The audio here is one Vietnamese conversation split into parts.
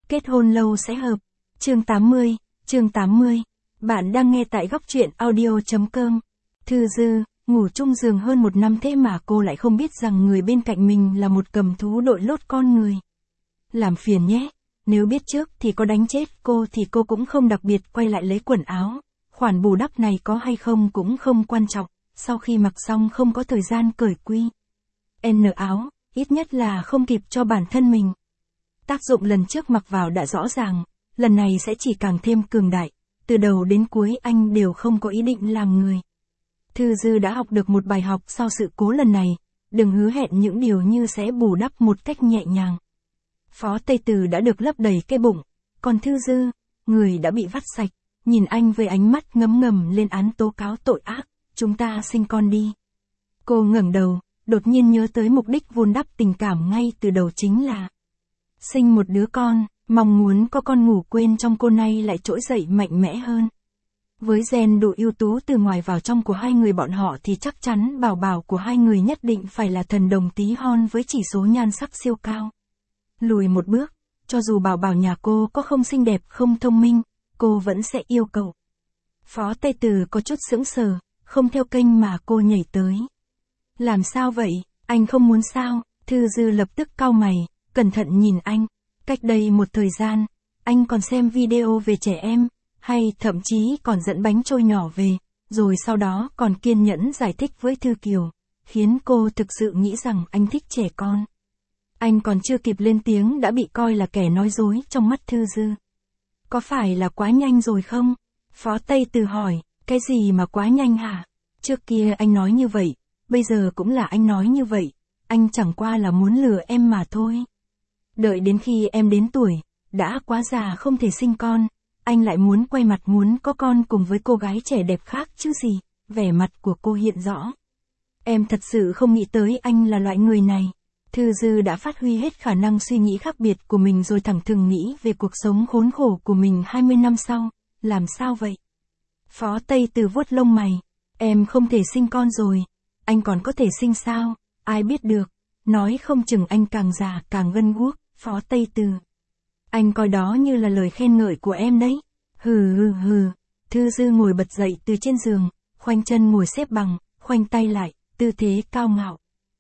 Kết hôn lâu sẽ hợp. Chương 80. Bạn đang nghe tại góc truyện audio.com. Thư Dư, ngủ chung giường hơn 1 năm thế mà cô lại không biết rằng người bên cạnh mình là một cầm thú đội lốt con người. Làm phiền nhé, nếu biết trước thì có đánh chết cô thì cô cũng không đặc biệt quay lại lấy quần áo. Khoản bù đắp này có hay không cũng không quan trọng, sau khi mặc xong không có thời gian cởi quy. Áo, ít nhất là không kịp cho bản thân mình. Tác dụng lần trước mặc vào đã rõ ràng, lần này sẽ chỉ càng thêm cường đại, từ đầu đến cuối anh đều không có ý định làm người. Thư Dư đã học được một bài học sau sự cố lần này, đừng hứa hẹn những điều như sẽ bù đắp một cách nhẹ nhàng. Phó Tây Từ đã được lấp đầy cái bụng, còn Thư Dư, người đã bị vắt sạch, nhìn anh với ánh mắt ngấm ngầm lên án tố cáo tội ác, chúng ta sinh con đi. Cô ngẩng đầu, đột nhiên nhớ tới mục đích vun đắp tình cảm ngay từ đầu chính là sinh một đứa con, mong muốn có con ngủ quên trong cô nay lại trỗi dậy mạnh mẽ hơn. Với gen độ ưu tú từ ngoài vào trong của hai người bọn họ thì chắc chắn bảo bảo của hai người nhất định phải là thần đồng tí hon với chỉ số nhan sắc siêu cao. Lùi một bước, cho dù bảo bảo nhà cô có không xinh đẹp không thông minh, cô vẫn sẽ yêu cầu. Phó Tây Từ có chút sững sờ, không theo kênh mà cô nhảy tới. Làm sao vậy, anh không muốn sao? Thư Dư lập tức cau mày, cẩn thận nhìn anh. Cách đây một thời gian, anh còn xem video về trẻ em, hay thậm chí còn dẫn bánh trôi nhỏ về, rồi sau đó còn kiên nhẫn giải thích với Thư Kiều, khiến cô thực sự nghĩ rằng anh thích trẻ con. Anh còn chưa kịp lên tiếng đã bị coi là kẻ nói dối trong mắt Thư Dư. Có phải là quá nhanh rồi không? Phó Tây Từ hỏi, cái gì mà quá nhanh hả? Trước kia anh nói như vậy, bây giờ cũng là anh nói như vậy, anh chẳng qua là muốn lừa em mà thôi. Đợi đến khi em đến tuổi, đã quá già không thể sinh con, anh lại muốn quay mặt muốn có con cùng với cô gái trẻ đẹp khác chứ gì, vẻ mặt của cô hiện rõ. Em thật sự không nghĩ tới anh là loại người này. Thư Dư đã phát huy hết khả năng suy nghĩ khác biệt của mình rồi thẳng thừng nghĩ về cuộc sống khốn khổ của mình 20 năm sau, làm sao vậy? Phó Tây Từ vuốt lông mày, em không thể sinh con rồi, anh còn có thể sinh sao, ai biết được, nói không chừng anh càng già càng gân guốc. Phó Tây Từ, anh coi đó như là lời khen ngợi của em đấy. Hừ. Thư Dư ngồi bật dậy từ trên giường, khoanh chân ngồi xếp bằng, khoanh tay lại, tư thế cao ngạo.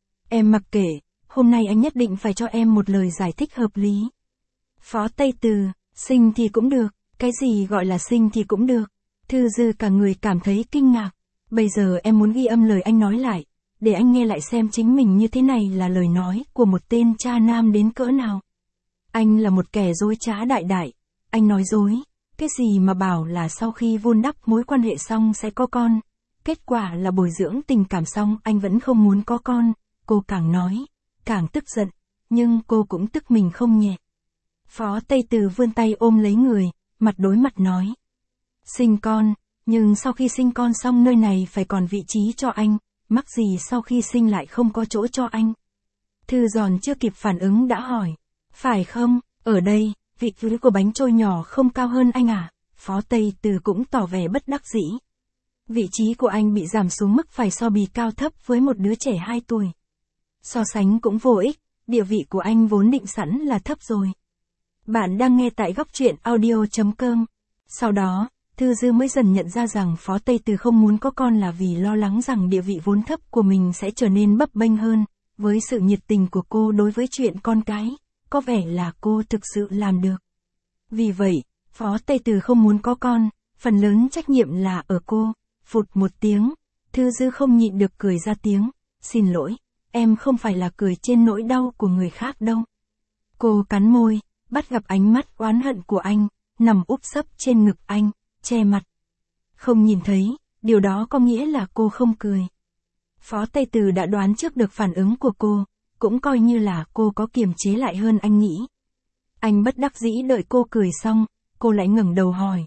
Em mặc kệ, hôm nay anh nhất định phải cho em một lời giải thích hợp lý. Phó Tây Từ, sinh thì cũng được, cái gì gọi là sinh thì cũng được. Thư Dư cả người cảm thấy kinh ngạc. Bây giờ em muốn ghi âm lời anh nói lại, để anh nghe lại xem chính mình như thế này là lời nói của một tên cha nam đến cỡ nào. Anh là một kẻ dối trá đại, anh nói dối, cái gì mà bảo là sau khi vun đắp mối quan hệ xong sẽ có con, kết quả là bồi dưỡng tình cảm xong anh vẫn không muốn có con, cô càng nói, càng tức giận, nhưng cô cũng tức mình không nhẹ. Phó Tây Từ vươn tay ôm lấy người, mặt đối mặt nói. Sinh con, nhưng sau khi sinh con xong nơi này phải còn vị trí cho anh, mắc gì sau khi sinh lại không có chỗ cho anh. Thư Giòn chưa kịp phản ứng đã hỏi. Phải không, ở đây, vị trí của bánh trôi nhỏ không cao hơn anh à? Phó Tây Từ cũng tỏ vẻ bất đắc dĩ. Vị trí của anh bị giảm xuống mức phải so bì cao thấp với một đứa trẻ 2 tuổi. So sánh cũng vô ích, địa vị của anh vốn định sẵn là thấp rồi. Bạn đang nghe tại góc truyện audio.com. Sau đó, Thư Dư mới dần nhận ra rằng Phó Tây Từ không muốn có con là vì lo lắng rằng địa vị vốn thấp của mình sẽ trở nên bấp bênh hơn, với sự nhiệt tình của cô đối với chuyện con cái. Có vẻ là cô thực sự làm được. Vì vậy, Phó Tây Từ không muốn có con, phần lớn trách nhiệm là ở cô. Phụt một tiếng, Thư Dư không nhịn được cười ra tiếng. Xin lỗi, em không phải là cười trên nỗi đau của người khác đâu. Cô cắn môi, bắt gặp ánh mắt oán hận của anh, nằm úp sấp trên ngực anh, che mặt. Không nhìn thấy, điều đó có nghĩa là cô không cười. Phó Tây Từ đã đoán trước được phản ứng của cô. Cũng coi như là cô có kiềm chế lại hơn anh nghĩ. Anh bất đắc dĩ đợi cô cười xong, cô lại ngẩng đầu hỏi.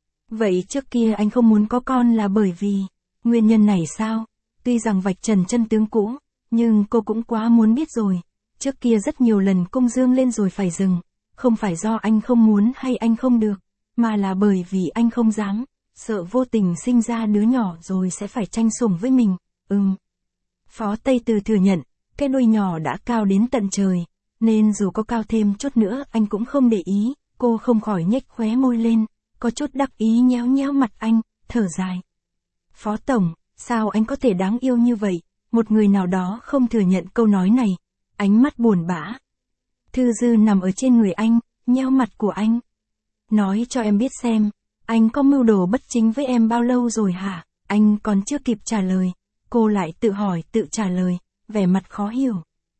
Vậy trước kia anh không muốn có con là bởi vì, nguyên nhân này sao? Tuy rằng vạch trần chân tướng cũ, nhưng cô cũng quá muốn biết rồi. Trước kia rất nhiều lần cung dương lên rồi phải dừng, không phải do anh không muốn hay anh không được, mà là bởi vì anh không dám, sợ vô tình sinh ra đứa nhỏ rồi sẽ phải tranh sủng với mình. Phó Tây Từ thừa nhận. Cái đuôi nhỏ đã cao đến tận trời, nên dù có cao thêm chút nữa anh cũng không để ý, Cô không khỏi nhếch khóe môi lên, có chút đắc ý nhéo nhéo mặt anh, thở dài. Phó tổng, sao anh có thể đáng yêu như vậy? Một người nào đó không thừa nhận câu nói này, ánh mắt buồn bã. Thư Dư nằm ở trên người anh, nheo mặt của anh. Nói cho em biết xem, anh có mưu đồ bất chính với em bao lâu rồi hả? Anh còn chưa kịp trả lời, cô lại tự hỏi tự trả lời, vẻ mặt khó hiểu.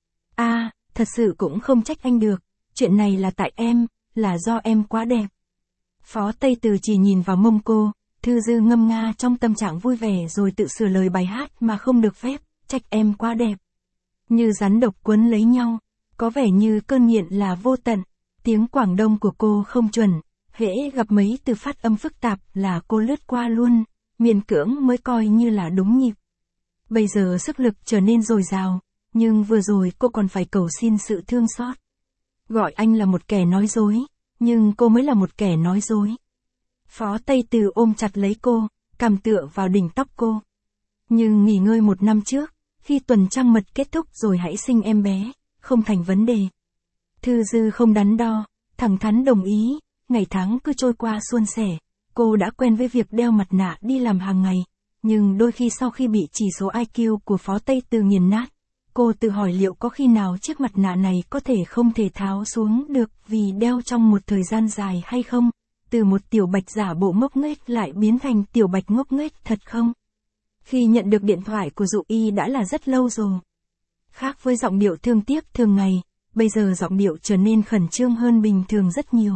Thật sự cũng không trách anh được, chuyện này là tại em, là do em quá đẹp. Phó Tây Từ chỉ nhìn vào mông cô, Thư Dư ngâm nga trong tâm trạng vui vẻ rồi tự sửa lời bài hát mà không được phép, trách em quá đẹp. Như rắn độc quấn lấy nhau, có vẻ như cơn nghiện là vô tận, tiếng Quảng Đông của cô không chuẩn, hễ gặp mấy từ phát âm phức tạp là cô lướt qua luôn, miễn cưỡng mới coi như là đúng nhịp. Bây giờ sức lực trở nên dồi dào, nhưng vừa rồi cô còn phải cầu xin sự thương xót. Gọi anh là một kẻ nói dối, nhưng cô mới là một kẻ nói dối. Phó Tây Từ ôm chặt lấy cô, cằm tựa vào đỉnh tóc cô. Nhưng nghỉ ngơi 1 năm trước, khi tuần trăng mật kết thúc rồi hãy sinh em bé, không thành vấn đề. Thư Dư không đắn đo, thẳng thắn đồng ý, ngày tháng cứ trôi qua suôn sẻ. Cô đã quen với việc đeo mặt nạ đi làm hàng ngày, nhưng đôi khi sau khi bị chỉ số IQ của Phó Tây Từ nghiền nát, cô tự hỏi liệu có khi nào chiếc mặt nạ này có thể không thể tháo xuống được vì đeo trong một thời gian dài hay không? Từ một tiểu bạch giả bộ ngốc nghếch lại biến thành tiểu bạch ngốc nghếch thật không? Khi nhận được điện thoại của Dụ Y đã là rất lâu rồi. Khác với giọng điệu thương tiếc thường ngày, bây giờ giọng điệu trở nên khẩn trương hơn bình thường rất nhiều.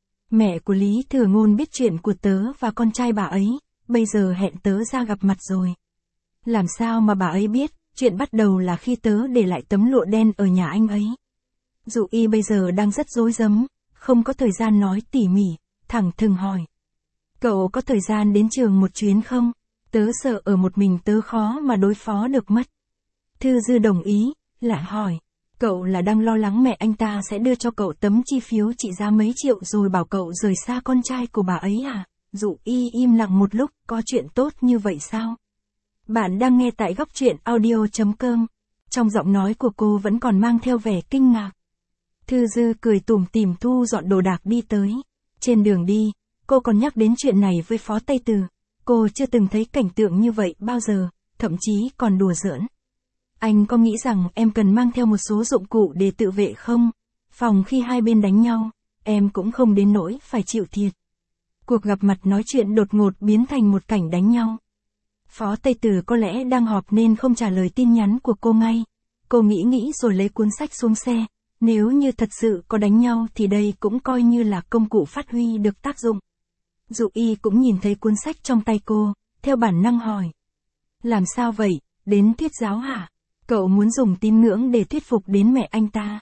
Mẹ của Lý Thừa Ngôn biết chuyện của tớ và con trai bà ấy, bây giờ hẹn tớ ra gặp mặt rồi. Làm sao mà bà ấy biết, chuyện bắt đầu là khi tớ để lại tấm lụa đen ở nhà anh ấy. Dụ Y bây giờ đang rất rối rắm, không có thời gian nói tỉ mỉ, thẳng thừng hỏi. Cậu có thời gian đến trường một chuyến không? Tớ sợ ở một mình tớ khó mà đối phó được mất. Thư Dư đồng ý, lại hỏi. Cậu là đang lo lắng mẹ anh ta sẽ đưa cho cậu tấm chi phiếu trị giá mấy triệu rồi bảo cậu rời xa con trai của bà ấy à? Dụ Y im lặng một lúc, có chuyện tốt như vậy sao? Bạn đang nghe tại góc truyện audio.com. Trong giọng nói của cô vẫn còn mang theo vẻ kinh ngạc. Thư Dư cười tủm tỉm thu dọn đồ đạc đi tới. Trên đường đi, cô còn nhắc đến chuyện này với Phó Tây Từ. Cô chưa từng thấy cảnh tượng như vậy bao giờ, thậm chí còn đùa giỡn. Anh có nghĩ rằng em cần mang theo một số dụng cụ để tự vệ không? Phòng khi hai bên đánh nhau, em cũng không đến nỗi phải chịu thiệt. Cuộc gặp mặt nói chuyện đột ngột biến thành một cảnh đánh nhau. Phó Tây Từ có lẽ đang họp nên không trả lời tin nhắn của cô ngay. Cô nghĩ rồi lấy cuốn sách xuống xe. Nếu như thật sự có đánh nhau thì đây cũng coi như là công cụ phát huy được tác dụng. Dụ Y cũng nhìn thấy cuốn sách trong tay cô, theo bản năng hỏi. Làm sao vậy, đến thuyết giáo hả? Cậu muốn dùng tín ngưỡng để thuyết phục đến mẹ anh ta.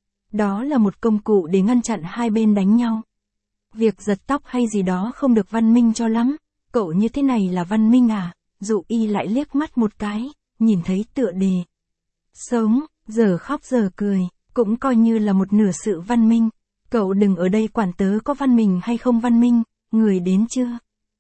Đó là một công cụ để ngăn chặn hai bên đánh nhau. Việc giật tóc hay gì đó không được văn minh cho lắm. Cậu như thế này là văn minh à? Dụ Y lại liếc mắt một cái, nhìn thấy tựa đề. Sống, giờ khóc giờ cười, cũng coi như là một nửa sự văn minh. Cậu đừng ở đây quản tớ có văn minh hay không văn minh, người đến chưa?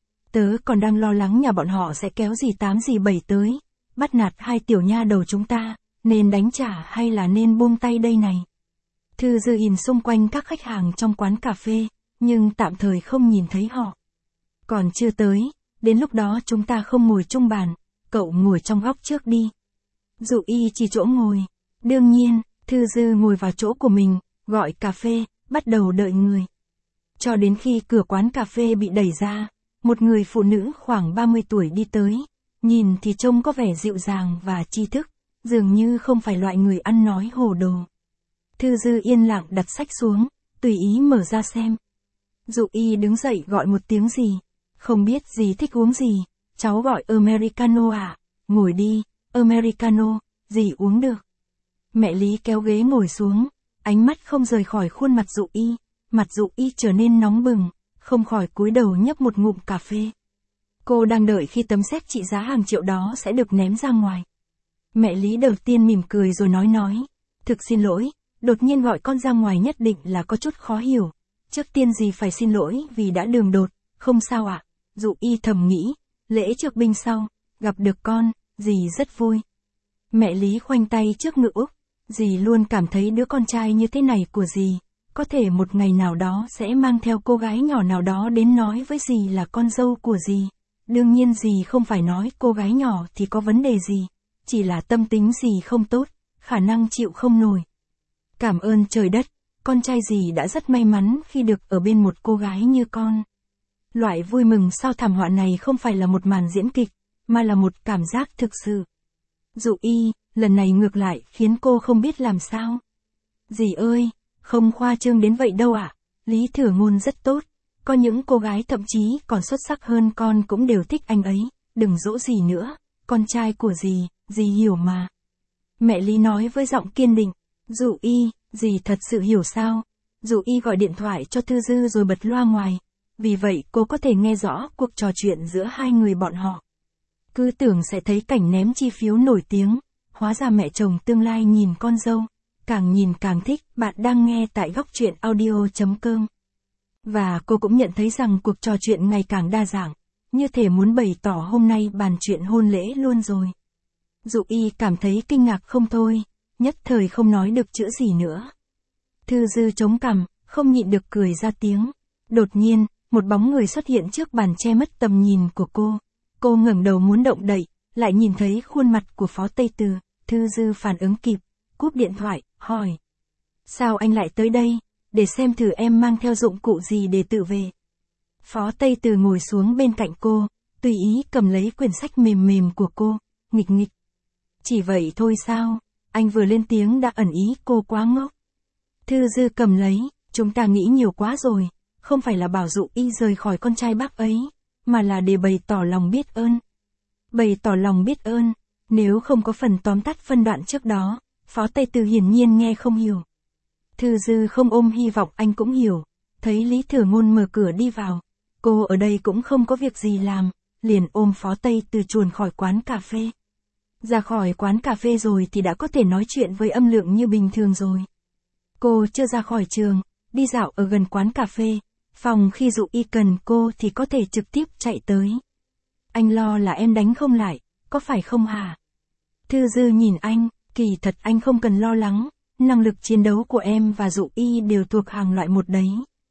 Tớ còn đang lo lắng nhà bọn họ sẽ kéo dì Tám dì Bảy tới, bắt nạt hai tiểu nha đầu chúng ta, nên đánh trả hay là nên buông tay đây này. Thư Dư nhìn xung quanh các khách hàng trong quán cà phê, nhưng tạm thời không nhìn thấy họ. Còn chưa tới, đến lúc đó chúng ta không ngồi chung bàn, cậu ngồi trong góc trước đi. Dụ Y chỉ chỗ ngồi. Đương nhiên, Thư Dư ngồi vào chỗ của mình, gọi cà phê, bắt đầu đợi người. Cho đến khi cửa quán cà phê bị đẩy ra, một người phụ nữ khoảng 30 tuổi đi tới, nhìn thì trông có vẻ dịu dàng và tri thức, dường như không phải loại người ăn nói hồ đồ. Thư Dư yên lặng đặt sách xuống, tùy ý mở ra xem. Dụ Y đứng dậy gọi một tiếng gì, không biết dì thích uống gì, cháu gọi Americano à, ngồi đi, Americano, dì uống được. Mẹ Lý kéo ghế ngồi xuống, ánh mắt không rời khỏi khuôn mặt Dụ Y, mặt Dụ Y trở nên nóng bừng, không khỏi cúi đầu nhấp một ngụm cà phê. Cô đang đợi khi tấm séc trị giá hàng triệu đó sẽ được ném ra ngoài. Mẹ Lý đầu tiên mỉm cười rồi nói, thực xin lỗi, đột nhiên gọi con ra ngoài nhất định là có chút khó hiểu. Trước tiên dì phải xin lỗi vì đã đường đột, không sao ạ. Dụ Y thầm nghĩ, lễ trước binh sau, gặp được con, dì rất vui. Mẹ Lý khoanh tay trước ngực Úc, dì luôn cảm thấy đứa con trai như thế này của dì, có thể một ngày nào đó sẽ mang theo cô gái nhỏ nào đó đến nói với dì là con dâu của dì. Đương nhiên dì không phải nói cô gái nhỏ thì có vấn đề gì, chỉ là tâm tính dì không tốt, khả năng chịu không nổi. Cảm ơn trời đất, con trai dì đã rất may mắn khi được ở bên một cô gái như con. Loại vui mừng sau thảm họa này không phải là một màn diễn kịch, mà là một cảm giác thực sự. Dụ Y, lần này ngược lại khiến cô không biết làm sao. Dì ơi, không khoa trương đến vậy đâu ạ. Lý Thừa Ngôn rất tốt, có những cô gái thậm chí còn xuất sắc hơn con cũng đều thích anh ấy, đừng dỗ dì nữa, con trai của dì hiểu mà. Mẹ Lý nói với giọng kiên định. Dụ Y, dì thật sự hiểu sao? Dụ Y gọi điện thoại cho Thư Dư rồi bật loa ngoài, vì vậy cô có thể nghe rõ cuộc trò chuyện giữa hai người bọn họ. Cứ tưởng sẽ thấy cảnh ném chi phiếu nổi tiếng, hóa ra mẹ chồng tương lai nhìn con dâu, càng nhìn càng thích. Bạn đang nghe tại góc truyện audio.com. Và cô cũng nhận thấy rằng cuộc trò chuyện ngày càng đa dạng, như thể muốn bày tỏ hôm nay bàn chuyện hôn lễ luôn rồi. Dụ Y cảm thấy kinh ngạc không thôi, nhất thời không nói được chữ gì nữa. Thư Dư chống cằm, không nhịn được cười ra tiếng. Đột nhiên, một bóng người xuất hiện trước bàn che mất tầm nhìn của cô. Cô ngẩng đầu muốn động đậy, lại nhìn thấy khuôn mặt của Phó Tây Từ. Thư Dư phản ứng kịp, cúp điện thoại, hỏi. Sao anh lại tới đây? Để xem thử em mang theo dụng cụ gì để tự về. Phó Tây Từ ngồi xuống bên cạnh cô, tùy ý cầm lấy quyển sách mềm mềm của cô, nghịch nghịch. Chỉ vậy thôi sao? Anh vừa lên tiếng đã ẩn ý cô quá ngốc. Thư Dư cầm lấy, chúng ta nghĩ nhiều quá rồi, không phải là bảo Dụ Y rời khỏi con trai bác ấy, mà là để bày tỏ lòng biết ơn. Bày tỏ lòng biết ơn, nếu không có phần tóm tắt phân đoạn trước đó, Phó Tây Từ hiển nhiên nghe không hiểu. Thư Dư không ôm hy vọng anh cũng hiểu, thấy Lý Thừa Ngôn mở cửa đi vào, cô ở đây cũng không có việc gì làm, liền ôm Phó Tây Từ chuồn khỏi quán cà phê. Ra khỏi quán cà phê rồi thì đã có thể nói chuyện với âm lượng như bình thường rồi. Cô chưa ra khỏi trường, đi dạo ở gần quán cà phê, phòng khi Dụ Y cần cô thì có thể trực tiếp chạy tới. Anh lo là em đánh không lại, có phải không hả? Thư Dư nhìn anh, kỳ thật anh không cần lo lắng, năng lực chiến đấu của em và Dụ Y đều thuộc hàng loại một đấy.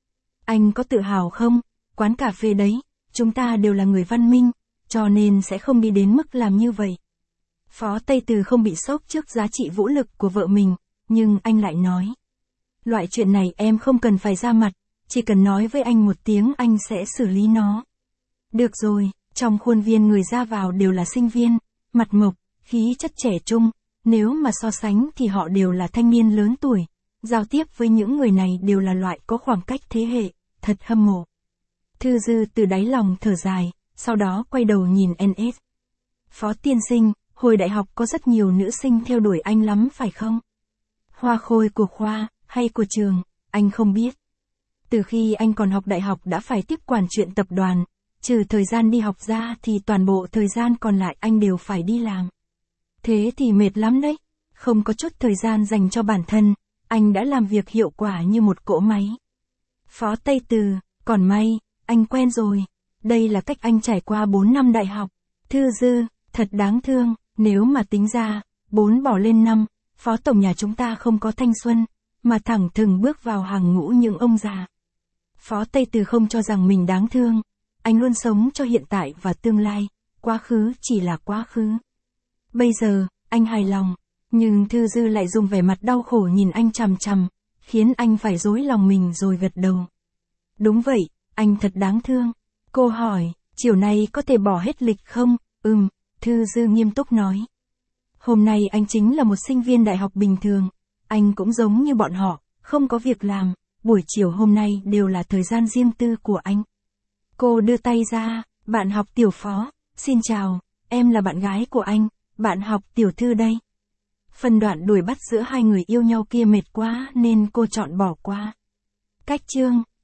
Anh có tự hào không? Quán cà phê đấy, chúng ta đều là người văn minh, cho nên sẽ không đi đến mức làm như vậy. Phó Tây Từ không bị sốc trước giá trị vũ lực của vợ mình, nhưng anh lại nói. Loại chuyện này em không cần phải ra mặt, chỉ cần nói với anh một tiếng anh sẽ xử lý nó. Được rồi, trong khuôn viên người ra vào đều là sinh viên, mặt mộc, khí chất trẻ trung, nếu mà so sánh thì họ đều là thanh niên lớn tuổi, giao tiếp với những người này đều là loại có khoảng cách thế hệ, thật hâm mộ. Thư Dư từ đáy lòng thở dài, sau đó quay đầu nhìn NS. Phó tiên sinh, hồi đại học có rất nhiều nữ sinh theo đuổi anh lắm phải không? Hoa khôi của khoa, hay của trường, anh không biết. Từ khi anh còn học đại học đã phải tiếp quản chuyện tập đoàn, trừ thời gian đi học ra thì toàn bộ thời gian còn lại anh đều phải đi làm. Thế thì mệt lắm đấy, không có chút thời gian dành cho bản thân, anh đã làm việc hiệu quả như một cỗ máy. Phó Tây Từ, còn may, anh quen rồi, đây là cách anh trải qua 4 năm đại học. Thư Dư, thật đáng thương, nếu mà tính ra, 4 bỏ lên 5, Phó Tổng nhà chúng ta không có thanh xuân, mà thẳng thừng bước vào hàng ngũ những ông già. Phó Tây Từ không cho rằng mình đáng thương, anh luôn sống cho hiện tại và tương lai, quá khứ chỉ là quá khứ. Bây giờ, anh hài lòng, nhưng Thư Dư lại dùng vẻ mặt đau khổ nhìn anh chằm chằm, khiến anh phải dối lòng mình rồi gật đầu. Đúng vậy, anh thật đáng thương. Cô hỏi, chiều nay có thể bỏ hết lịch không? Thư Dư nghiêm túc nói. Hôm nay anh chính là một sinh viên đại học bình thường, anh cũng giống như bọn họ, không có việc làm, buổi chiều hôm nay đều là thời gian riêng tư của anh. Cô đưa tay ra, bạn học Tiểu Phó, xin chào, em là bạn gái của anh, bạn học Tiểu Thư đây. Phân đoạn đuổi bắt giữa hai người yêu nhau kia mệt quá nên cô chọn bỏ qua. Cách chương